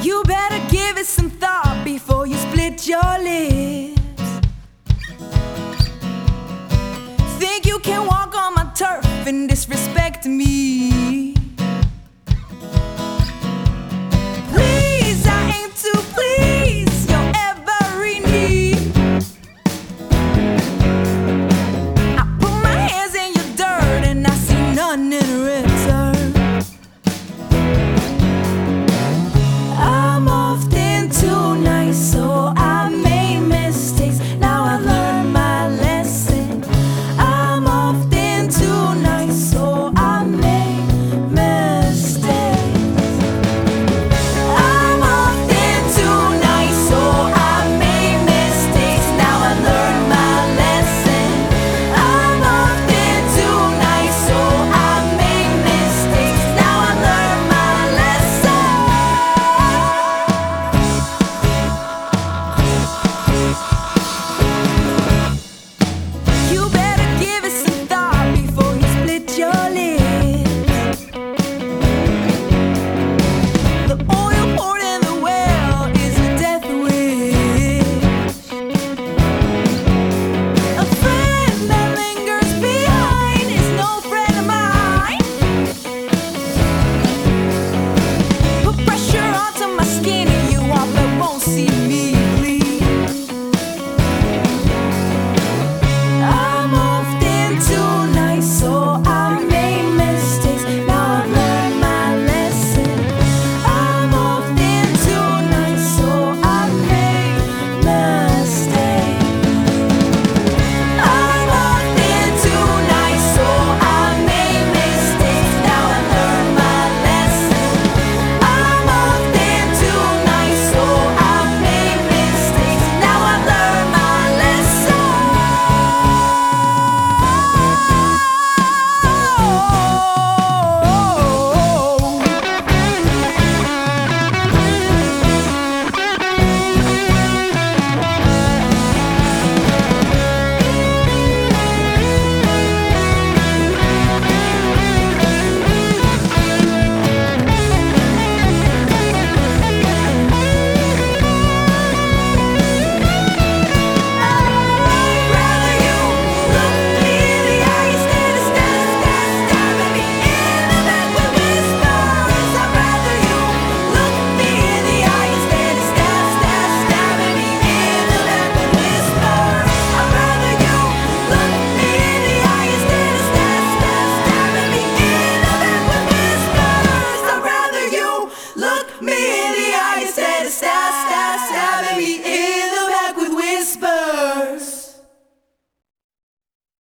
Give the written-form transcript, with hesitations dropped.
You better give it some thought before you split your lips. Think you can walk on my turf and disrespect me? Please, I aim to please your every need. I put my hands in your dirt and I see none in return. I'm often too nice, so I made mistakes. Now I've learned my lesson. I'm often too nice, so I made mistakes. I'm often too nice, so I made mistakes. Now I learned my lesson. I'm often too nice, so I made mistakes. Now I learned my lesson. You better give it some thought before you split your lips. The oil poured in the well is a death wish. A friend that lingers behind is no friend of mine. Put pressure onto my skin and you all but won't see me bleed. I'm often too nice, so I made mistakes. Now I've learned my lesson. I'm often too nice, so I made mistakes. I'm often too nice, so I made mistakes. Now I learned my lesson. I'm often too nice, so I made mistakes. Now I learned my lesson. Look me in the eye instead of stabbing me in the back with whispers. I'd rather you look me in the eye instead of stabbing me in the back with whispers. I'd rather you look me in the eye instead of stabbing me in the back with whispers.